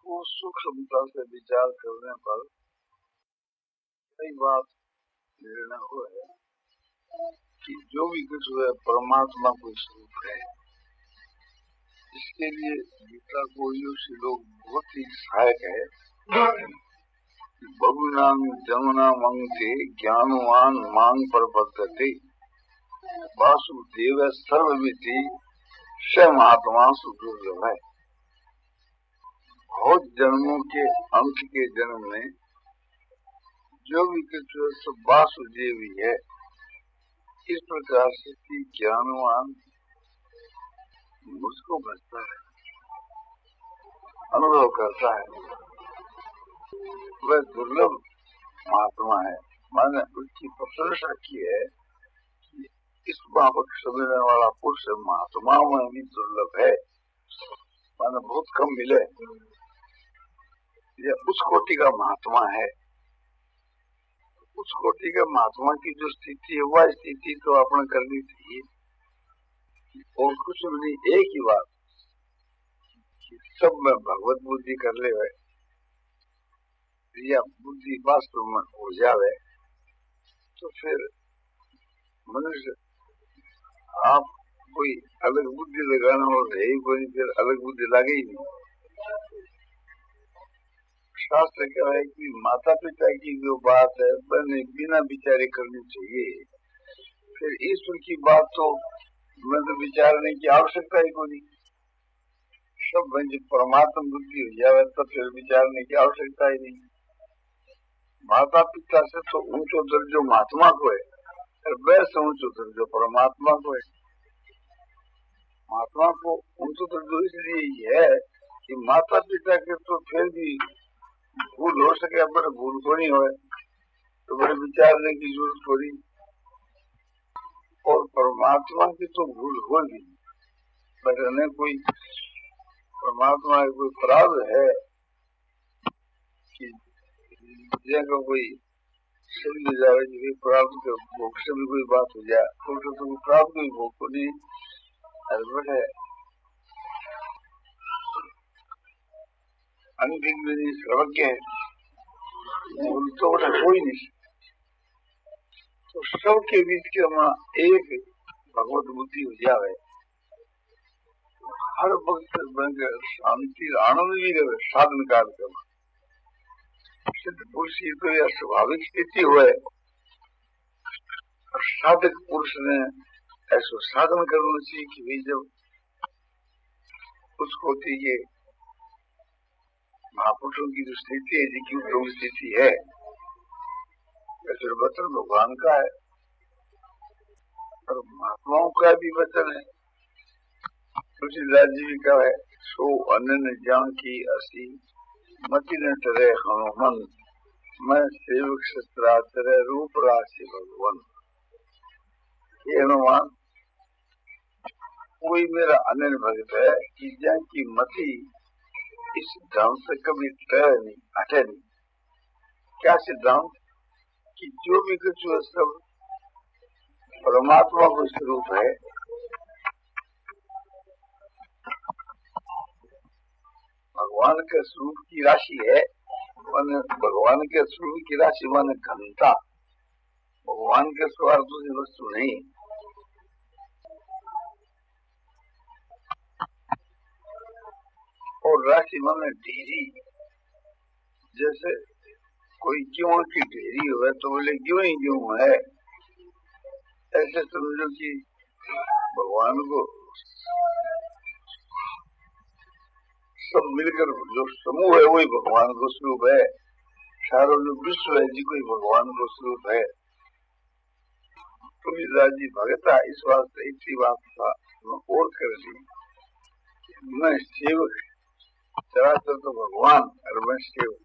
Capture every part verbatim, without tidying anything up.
को सूक्ष्मता से विचार करने पर कई बात निर्णय हुआ है कि जो भी कुछ है परमात्मा को स्वरूप है। इसके लिए गीता को योगी लोग बहुत ही सहायक है। बहुनाम जमुना मंगते ज्ञानवान मांग पर बद्धते वासुदेव सर्वमिति स महात्मा सुदुर्लभ है। बहुत जन्मों के अंत के जन्म में जो भी कुछ सब वासुदेव ही है। इस प्रकार से कि ज्ञानवान मुझको बचता है, अनुभव करता है, वह दुर्लभ महात्मा है। मैंने उसकी प्रशंसा की है कि इस बाबत समझने वाला पुरुष महात्मा में भी दुर्लभ है। मैंने बहुत कम मिले। यह उस कोटि का महात्मा है। उस कोटि के महात्मा की जो स्थिति है वह स्थिति तो आपने करनी चाहिए। और कुछ नहीं, एक ही बात, सब में भगवत बुद्धि कर ले या बुद्धि वास्तव में हो जावे तो फिर मनुष्य आप कोई अलग बुद्धि लगाना हो है ही कोई, फिर अलग बुद्धि लगे ही नहीं। शास्त्र कह रहा है कि माता पिता की जो बात है मैंने बिना विचारे करनी चाहिए। फिर ईश्वर की बात तो मैं तो विचारने की आवश्यकता ही कोई। सब बंद परमात्मा बुद्धि हो जाए तो फिर विचारने की आवश्यकता ही नहीं। माता पिता से तो ऊंचो दर्जो महात्मा को है और वैसे ऊंचो दर्जो परमात्मा को है। महात्मा को ऊंचो दर्जो इसलिए ही है कि माता पिता के तो फिर भी भूल हो सके, पर भूल को नहीं हो तो बड़े विचारने की जरूरत थोड़ी। और परमात्मा की तो भूल होगी, पर नहीं कोई परमात्मा का कोई अपराध है कि जगह कोई समझ जाए कि प्राप्त के भोग से भी कोई बात हो जाए तो तो प्राप्त भी भोग को नहीं अरबट है। अनभिज्ञ सर्वज्ञ है, तो कोई नहीं। तो सबके बीच के वहाँ एक भगवत बुद्धि हो जाए, हर वक्त शांति आनंद भी रहे। साधन काल के सिद्ध पुरुष की तो यह स्वाभाविक स्थिति हुए और साधक पुरुष ने ऐसा साधन करना चाहिए कि भाई जब उसको ये महापुरुषों की जो स्थिति है जिसकी उत्तम स्थिति है फिर वचन भगवान का है और महात्माओं का भी वचन है। तुलसीदास जी भी का है, सो अनन्य ज्ञान की असी मति न टरे हनुमन, मैं सेवक शस्त्राचर्य रूप राशि भगवान। ये हनुमान कोई मेरा अनन्य भक्त है कि जिनकी मति इस सिद्धांत से कभी टरे नहीं, हटे नहीं। क्या सिद्धांत कि जो भी कुछ सब परमात्मा को स्वरूप है। भगवान के स्वरूप की राशि है, भगवान के स्वरूप की राशि माने घनता। भगवान के स्वार्थ दूसरी वस्तु नहीं। और राशि माने ढेरी। जैसे कोई गेहूं की ढेरी हो तो बोले गेहूं ही गेहूं है, ऐसे समझो कि भगवान को सब मिलकर जो समूह है वही भगवान को स्वरूप है। सारा जो विश्व है जी कोई भगवान को स्वरूप है। तुलसीदास जी भगता इस वास्ते इसी बात का और कर दी, मैं सेवक चराचर तो भगवान और मैं सेवक।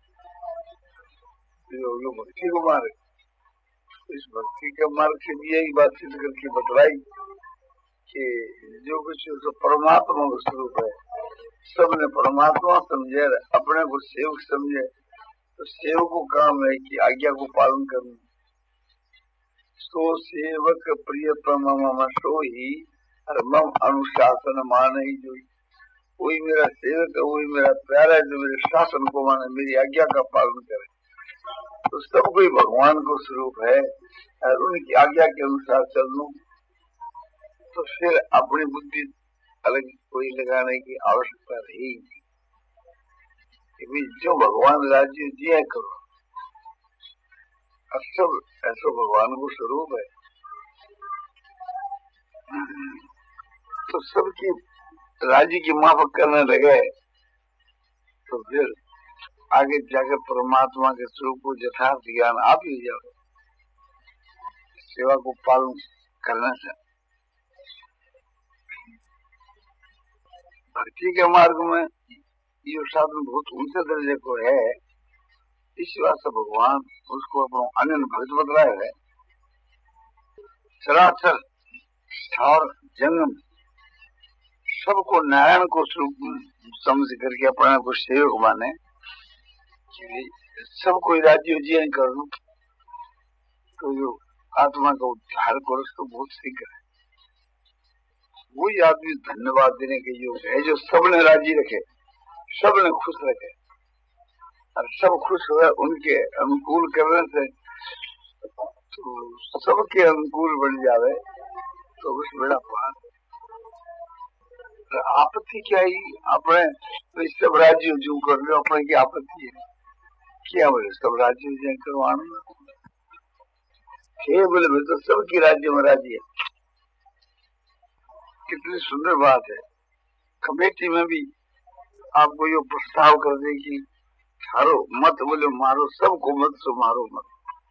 जो भक्ति को मार्ग, इस भक्ति के मार्ग से भी यही बात सिद्ध करके बतलाई कि जो कुछ तो परमात्मा का स्वरूप है। सबने परमात्मा समझे, अपने को सेवक समझे तो सेवक को काम है कि आज्ञा को पालन करना। सो सेवक प्रिय मम सो ही और मम अनुशासन मान ही जो। वही मेरा सेवक है, वही मेरा प्यारा है, जो मेरे शासन को माने, मेरी आज्ञा का पालन करे। तो सब कोई भगवान को स्वरूप है और उनकी आज्ञा के अनुसार चल लूं तो फिर अपनी बुद्धि अलग कोई लगाने की आवश्यकता रही। जो भगवान राज्य जिया करो, अब सब ऐसा भगवान को स्वरूप है तो सबकी राज्य की माफक करने लगे तो फिर आगे जाकर परमात्मा के स्वरूप को यथार्थ ज्ञान आप ही जाओ। सेवा को पालन करना चाहिए। भक्ति के मार्ग में ये साधन बहुत ऊंचे दर्जे को है, इस वास्ते भगवान उसको अपना अनन्य भक्त बतलाया है। चराचर स्थावर जन्म सबको नारायण को स्वरूप समझ करके अपने को सेवक माने, सबको राज्य जीवन कर लूं तो जो आत्मा का उद्धार करो तो बहुत शीघ्र है। वही आदमी धन्यवाद देने के योग्य है जो सबने राजी रखे, सबने खुश रखे और सब खुश हुए। उनके अनुकूल करने से तो सबके अनुकूल बन जावे तो उस बड़ा पार। आपत्ति क्या ही अपने तो सब राज्य जो कर लो, अपने की आपत्ति है क्या बोले? सब राज्य जो करवाना बोले तो सबकी राज्य में राज्य है। कितनी सुंदर बात है। कमेटी में भी आपको ये प्रस्ताव कर दे कि थारो मत बोले मारो, सबको मत सो मारो मत,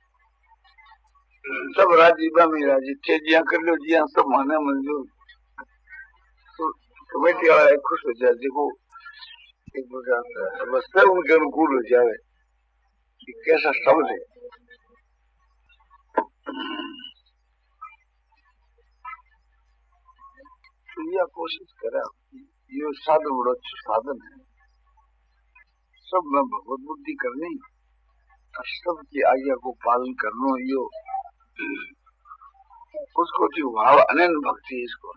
सब राज्य में राज्य थे जिया कर लो, जिया सब माने मंजूर। तो कमेटी वाला खुश हो जाए, देखो एक प्रकार बस सब उनके अनुकूल हो जाए कि कैसा शब्द है। तो यह कोशिश करा, ये साधन बड़ा अच्छा साधन है। सब में भगवत बुद्धि करनी और सबकी आज्ञा को पालन करना, यो उसको जो भाव अनन्य भक्ति, इसको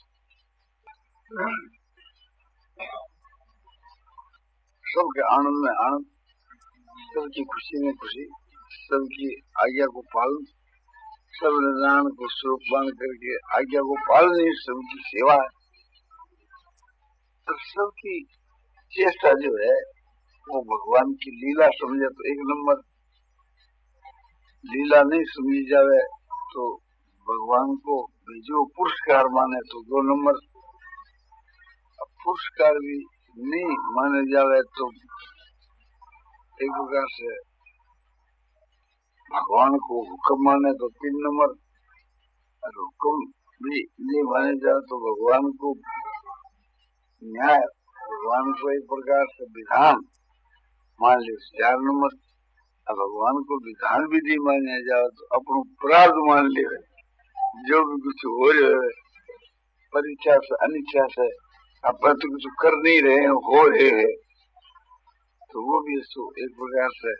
सबके आनंद में आनंद, सबकी खुशी में खुशी, सबकी आज्ञा को पालन, सब नारायण को स्वरूप मान करके आज्ञा को पालन ही सबकी सेवा है। तो सबकी चेष्टा जो है वो भगवान की लीला समझे तो एक नंबर, लीला नहीं समझी जावे तो भगवान को जो पुरस्कार माने तो दो नंबर, पुरस्कार भी नहीं माने जावे तो एक प्रकार से भगवान को हुक्म माने तो तीन नंबर, और हुक्म भी नहीं माने जाए तो भगवान को न्याय, भगवान को एक प्रकार से विधान मान ले चार नंबर, और भगवान को विधान भी नहीं माने जाए तो अपनो अपराध मान ले। जो भी कुछ हो रहे है परीक्षा से अनिच्छा से अपन तो कुछ कर नहीं रहे हैं, हो रहे हैं, तो वो भी एक प्रकार से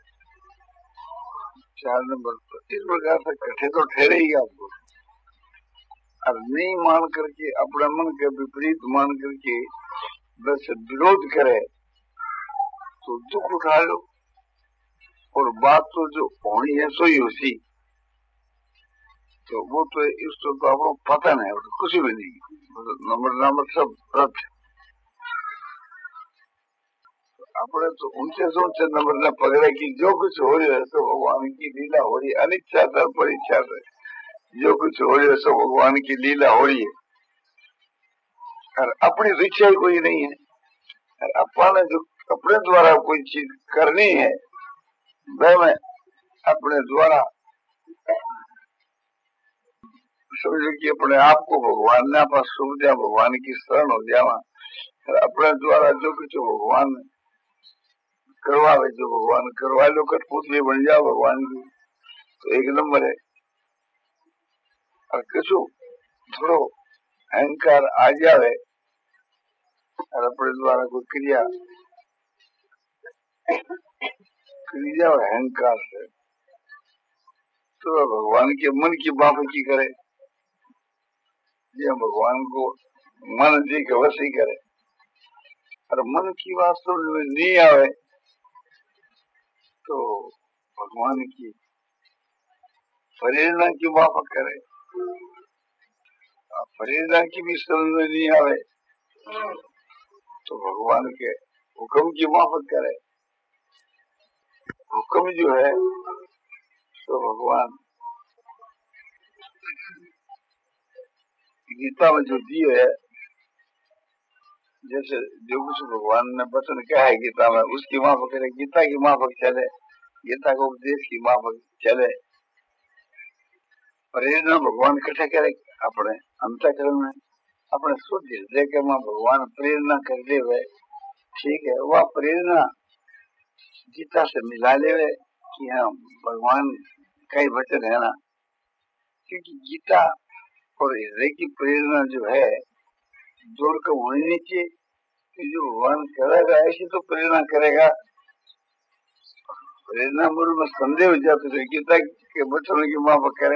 चार नंबर पर इस प्रकार से कठे तो ठहरे ही आपको। अब नहीं मान करके अपने मन के विपरीत मान करके बस विरोध करे तो दुख उठा लो, और बात तो जो होनी है सो ही उसी, तो वो तो इसको तो आपको पता नहीं, तो कुछ भी नहीं, नंबर नंबर सब रद्द। अपने तो उनसे सोचे नंबर न पकड़े कि जो कुछ हो रहा है सो भगवान की लीला हो रही है, अनिच्छा से परीक्षा से जो कुछ हो रहा है सो भगवान की लीला हो रही है, और अपनी इच्छा ही कोई नहीं है। और अपने जो अपने द्वारा कोई चीज करनी है वह मैं अपने द्वारा समझो कि अपने आप को भगवान ने पास सुन दिया, भगवान की शरण हो जावा, और अपने द्वारा जो कुछ भगवान करवावे, जो भगवान करवा लो, कठपुत भी बन जाओ भगवान की तो एक नंबर है। और किसु थोड़ो अहंकार आ जावे और अपने द्वारा कोई क्रिया क्रिया और अहंकार से तो भगवान के मन की बापकी करे, ये भगवान को मन जी के वश ही करे, और मन की बात समझ में नहीं आवे तो भगवान की प्रेरणा की माफक करे, प्रेरणा की भी समझ में नहीं आवे तो भगवान के हुक्म की माफक करे। हुक्म जो है तो भगवान गीता में जो दिए है, जैसे जो कुछ भगवान ने वचन क्या है गीता में उसकी माफक करे, गीता की माफक चले, गीता का उपदेश की माफक चले। प्रेरणा भगवान कठे करे अपने अंतःकरण में, अपने शुद्ध हृदय के में भगवान प्रेरणा कर दे वे, ठीक है। वह प्रेरणा गीता से मिला ले वे कि हाँ भगवान कई वचन है ना, क्योंकि गीता और हृदय की प्रेरणा जो है जोड़ कर होनी नहीं चाहिए कि जो भगवान करेगा ऐसी तो प्रेरणा करेगा। प्रेरणा मूल में संदेह हो जाते थे, गीता के वचनों की माफक करे,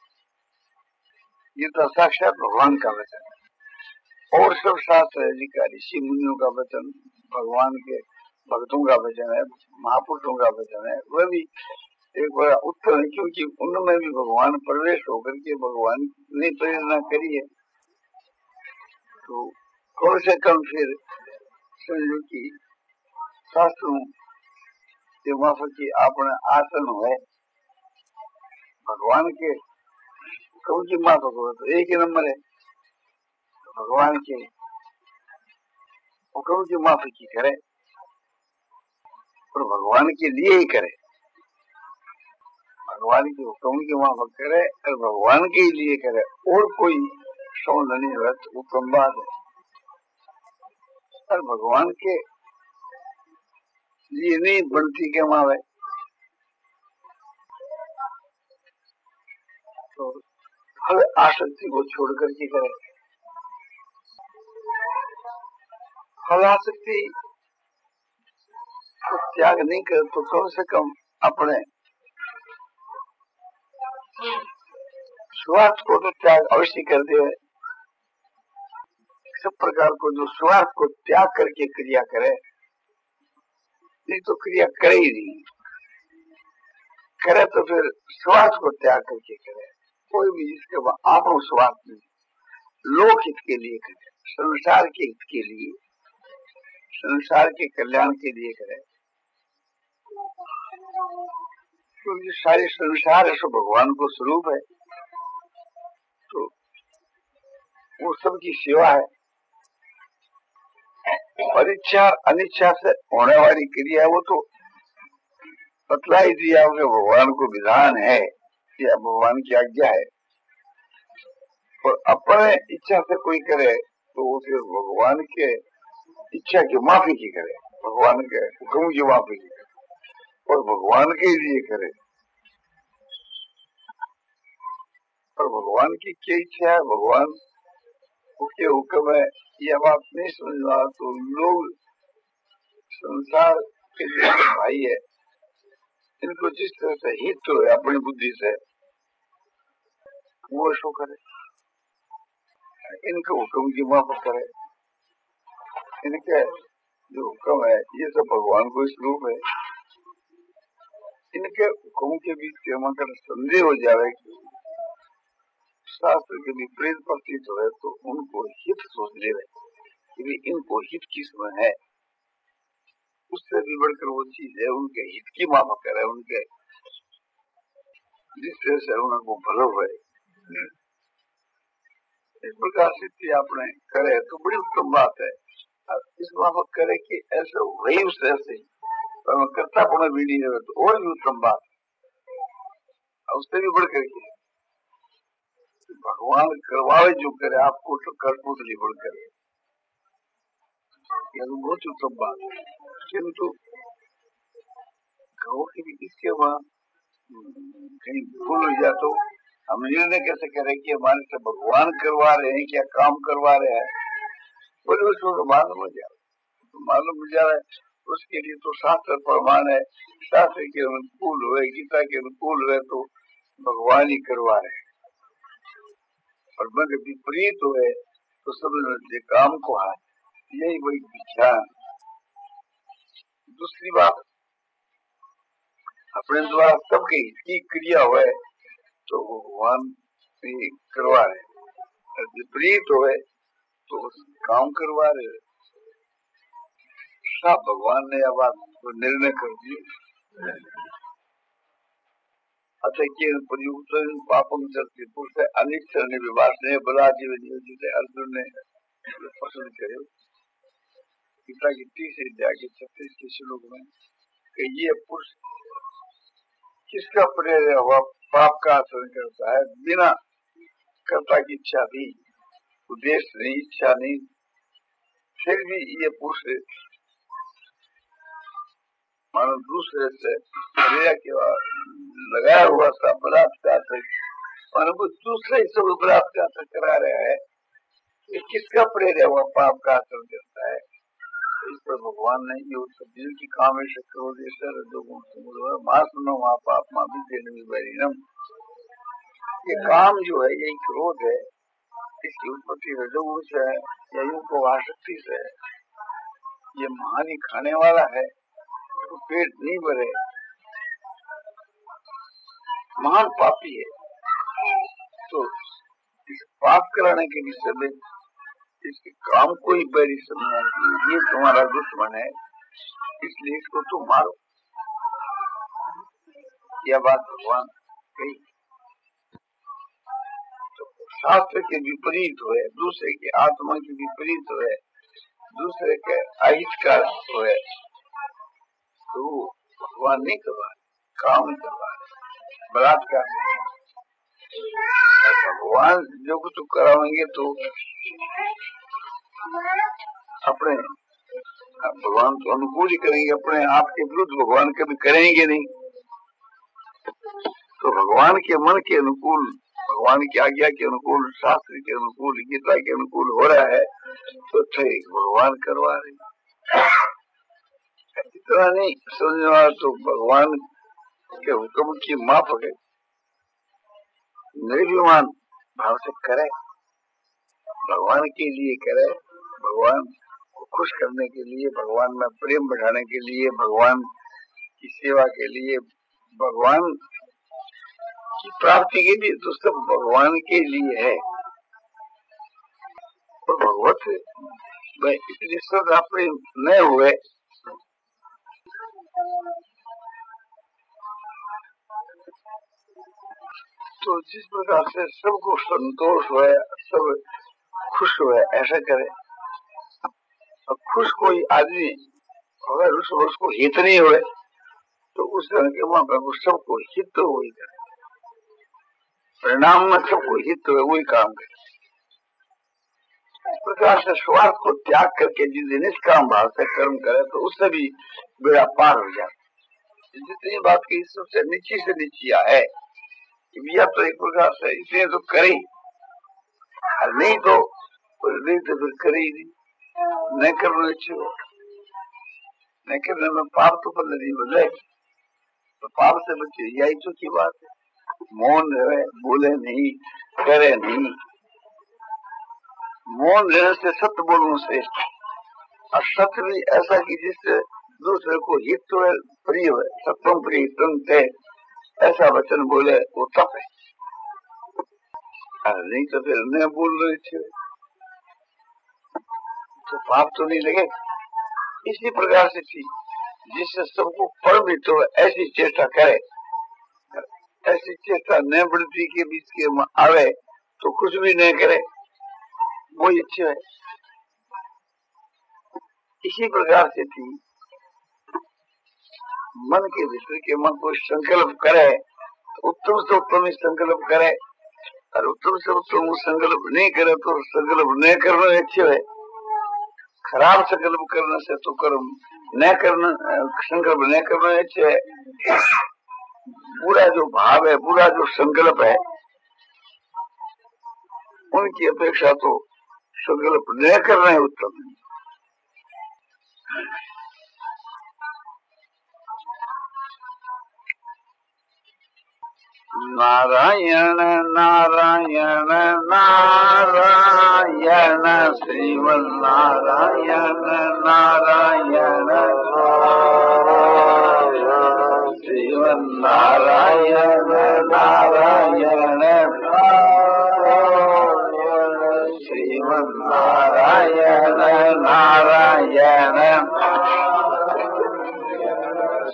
गीता साक्षात भगवान का वचन है और सब शास्त्र अधिकारी ऋषि मुनियों का वचन, भगवान के भक्तों का वचन है, महापुरुषों का वचन है, वह भी एक बड़ा उत्तर है, क्योंकि उनमें भी भगवान प्रवेश होकर के भगवान ने प्रेरणा करी है। तो कम से कम फिर समझो कि शास्त्रों के माफक की अपने आसन है, भगवान के हुक्म की माफक हो तो एक ही नंबर है, भगवान के हुक्म की माफक की करे और भगवान के लिए ही करे, भगवान के हुक्म की माफक करे और भगवान के लिए करे, और कोई शौन नहीं है तो उत्तम बात है। और भगवान के लिए नहीं बनती के मावे तो हर आसक्ति को छोड़ करके करे। फल आसक्ति को त्याग नहीं करे तो कम से कम अपने स्वार्थ को तो त्याग अवश्य कर दे। सब प्रकार को जो स्वार्थ को त्याग करके क्रिया करे, नहीं तो क्रिया करे ही नहीं, करे तो फिर स्वार्थ को त्याग करके करे। कोई भी जिसके बाद आपको स्वार्थ नहीं, लोक हित के लिए करे, संसार के हित के लिए, संसार के कल्याण के लिए करे, क्योंकि सारे संसार है सो भगवान को स्वरूप है, तो वो सबकी सेवा है। और इच्छा अनिच्छा से होने वाली क्रिया वो तो बतला ही दिया कि भगवान को विधान है या भगवान की आज्ञा है। और अपने इच्छा से कोई करे तो वो फिर भगवान के इच्छा की माफी की करे, भगवान के हुक्म की माफी की करे और भगवान के लिए करे। और भगवान की क्या इच्छा है, भगवान के हुक्म है, यह बात नहीं समझना तो लोग संसार के जो भाई है इनको जिस तरह से हित तो है अपनी बुद्धि से वो शो करे, इनके हुक्म की माफक करे। इनके जो हुक्म है ये सब भगवान को स्वरूप है, इनके हुक्म के बीच में अगर संदेह हो जाए शास्त्र के विपरीत प्रतीत हो तो उनको हित सोच ले कि इनको हित किसमें है, उससे भी बढ़कर वो चीज है उनके हित की माफक करे, उनके जिस तरह से उनको भलो है। इस प्रकार से आपने करे तो बड़ी उत्तम बात है। इस माफक करे कि ऐसा वही उस तरह से करता पुनः भी नहीं रहे तो और भी उत्तम बात है। उससे भी बढ़कर के भगवान करवावे जो करे आपको तो करपूत नहीं बढ़ करे, यह बहुत उत्तम बात है। किंतु कहो कि इसके बाद कहीं भूल हो जाए तो हम निर्णय कैसे करें कि हमारे से भगवान करवा रहे हैं क्या काम करवा रहे हैं, बोले उसको तो मालूम हो जाए, तो मालूम हो जाए उसके लिए तो शास्त्र प्रमाण है, शास्त्र के अनुकूल हुए, गीता के अनुकूल हुए तो भगवान ही करवा रहे हैं। और मगर विपरीत हुए तो सब काम को हाथ, यही वही विज्ञान दूसरी बात, अपने द्वारा सबके की क्रिया हुए तो भगवान से करवा रहे, विपरीत हुए तो काम करवा रहे। सब भगवान ने यह बात निर्णय कर दी। अतः प्रयुक्त पापम चलती पुरुष अनिश्चर ने विवाद ने बला जीव नियोजित अर्जुन ने पसंद करे। गीता की तीसरी अध्याय के छत्तीस के श्लोक में कि ये पुरुष किसका प्रेरणा हुआ पाप का आचरण करता है बिना कर्ता की इच्छा भी, उद्देश्य नहीं, इच्छा नहीं, फिर भी ये पुरुष मानो दूसरे से क्रिया के लगाया हुआ सा बलात्कार से मानो वो दूसरे से बलात्कार से करा रहा है। ये किसका प्रेरणा हुआ पाप का आचरण करता है? इस पर भगवान ने ये दिल की कामेश क्रोधेश्वर रजोगुण समुद्र मासनो मा पाप मा भी देने में ये काम जो है, यही क्रोध है, इसकी उत्पत्ति रजोगुण से है या यूं को आसक्ति से है। ये महानी खाने वाला है, तो पेट नहीं भरे, महान पापी है। तो इस पाप कराने के विषय में इसके काम को ही बैरी समझना चाहिए। ये तुम्हारा दुश्मन है, इसलिए इसको तुम मारो। यह बात भगवान कही। तो शास्त्र के विपरीत हुए, दूसरे के आत्मा के विपरीत हुए, दूसरे के अहितकार हुए तो भगवान नहीं करवा, काम करवा, बलात्कार। भगवान जो कुछ कराएंगे तो अपने भगवान तो अनुकूल ही करेंगे, अपने आप के विरुद्ध भगवान कभी करेंगे नहीं। तो भगवान के मन के अनुकूल, भगवान की आज्ञा के अनुकूल, शास्त्र के अनुकूल, गीता के अनुकूल हो रहा है तो ठीक भगवान करवा रहे। इतना नहीं समझने वाला तो भगवान के हुक्म की माफ है, निर्भिमान भाव से करे, भगवान के लिए करे, भगवान को खुश करने के लिए, भगवान में प्रेम बढ़ाने के लिए, भगवान की सेवा के लिए, भगवान की प्राप्ति के लिए, तो सब भगवान के लिए है। और भगवत में इतनी श्रद्धा प्रेम न हुए तो जिस प्रकार से सबको संतोष हुए, सब खुश हुए, ऐसा करे। और खुश कोई आदमी अगर उस उसको हित नहीं हुए तो उस तरह के वहां पर सबको हित तो वही करे, परिणाम में सबको हित हुए वही काम करे। इस प्रकार से स्वार्थ को त्याग करके जिस निष्काम भाव से कर्म करे तो उससे भी बेड़ा पार हो जाता। जितनी बात की सबसे नीची से नीचिया है या तो एक प्रकार से इसे तो करे, नहीं तो नहीं तो फिर करे ही नहीं, नहीं करना चाहिए। नहीं करने में पाप तो बदल नहीं बदले, तो पाप से बचे यही तो की बात है। मौन रहे, बोले नहीं, करे नहीं। मौन रहने से सत्य बोलने से, और सत्य भी ऐसा कि जिससे दूसरे को हित हुए, प्रिय हुए, सत्यम प्रिय सुनते ऐसा वचन बोले वो तप है। अरे नहीं तो फिर न बोल रहे थे तो पाप तो नहीं लगे। इसी प्रकार से थी जिससे सबको परम हित हो ऐसी चेष्टा करे, ऐसी चेष्टा न वृद्धि के बीच के आवे तो कुछ भी नहीं करे, वो इच्छा है। इसी प्रकार से थी मन के भीतर के मन को संकल्प करे तो उत्तम से उत्तम ही संकल्प करे, और उत्तम से उत्तम संकल्प नहीं करे तो संकल्प न करना अच्छे है। खराब संकल्प करने से तो कर्म न करना, संकल्प न करना अच्छे है। बुरा जो भाव है, बुरा जो संकल्प है, उनकी अपेक्षा तो संकल्प न करना है उत्तम। नारायण नारायण नारायण श्रीमन नारायण नारायण।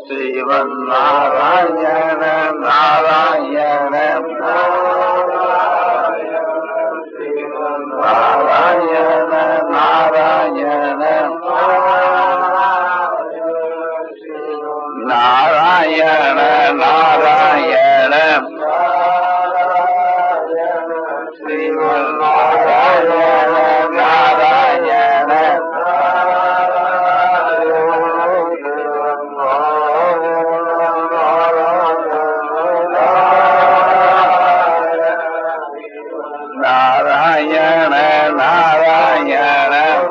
श्रीमन्नारायण नारायण नारायण नारायण नारायण नारायण श्रीमन्नारायण नारायण नारायण नारायण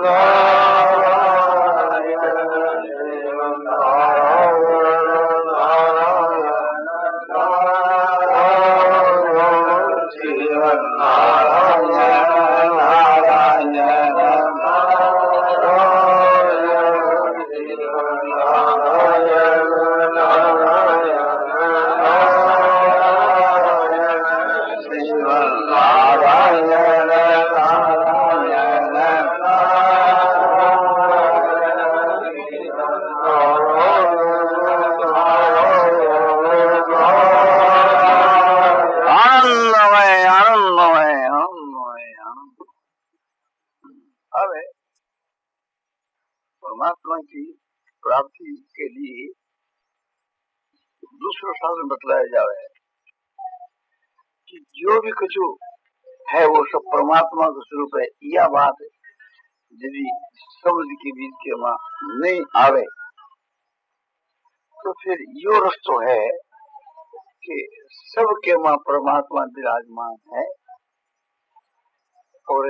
परमात्मा की प्राप्ति के लिए दूसरा साधन बतलाया जावे है कि जो भी कुछ है वो सब परमात्मा का स्वरूप है। यह बात यदि समझ के बीच के मां नहीं आवे तो फिर यो रस्तो है कि सबके मां परमात्मा विराजमान है और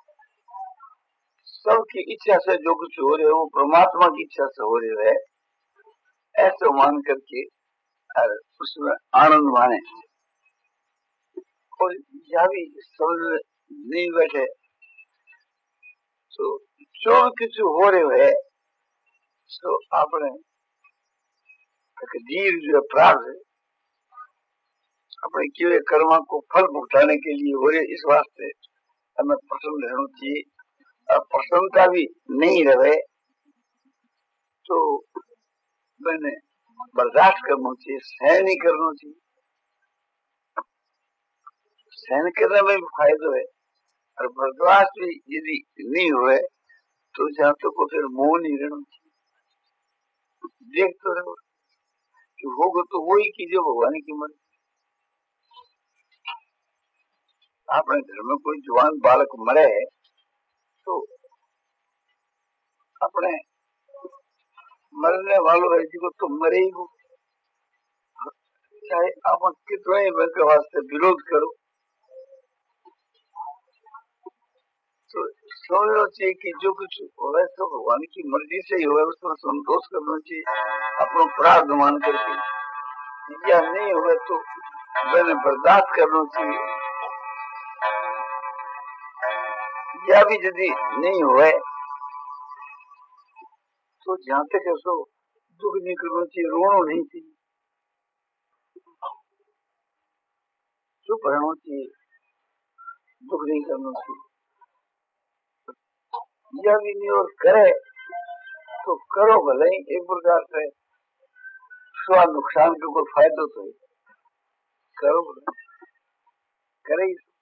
सबकी इच्छा से जो कुछ हो रहे हो वो परमात्मा की इच्छा से हो रहे है, ऐसे मान करके उसमें आनंद माने। और यह भी समझ नहीं बैठे तो जो कुछ हो रहे है तो अपने तकदीर जो प्राप्त अपने किए कर्मा को फल भुगताने के लिए हो रहे, इस वास्ते हमें प्रसन्न रहना चाहिए। प्रसन्नता भी नहीं रहे तो मैंने बर्दाश्त करना चाहिए, सहन नहीं करना चाहिए। सहन करने में भी फायदा है और बर्दाश्त भी यदि नहीं हुए तो जहां तक को फिर मोह नहीं रहना चाहिए। देख तो रहो कि होगा तो वही कीजिए भगवान की मर्जी। अपने घर में कोई जवान बालक मरे तो अपने मरने वालों है जी को तो मरे ही हो, चाहे आप कितना ही के वास्ते विरोध करो तो समझना चाहिए कि जो कुछ हो रहा है तो भगवान की मर्जी से ही हो, उसमें संतोष करना चाहिए अपना प्रार्थ मान करके। या नहीं हुए तो मैंने बर्दाश्त करना चाहिए। या भी यदि नहीं हुए तो जहां तक ऐसा दुख नहीं करना चाहिए, रोना नहीं चाहिए, चुप रहना चाहिए, दुख नहीं करना चाहिए। यह भी नहीं और करे तो करो भले ही, एक प्रकार से स्व नुकसान का कोई फायदा तो है, करो भले करे।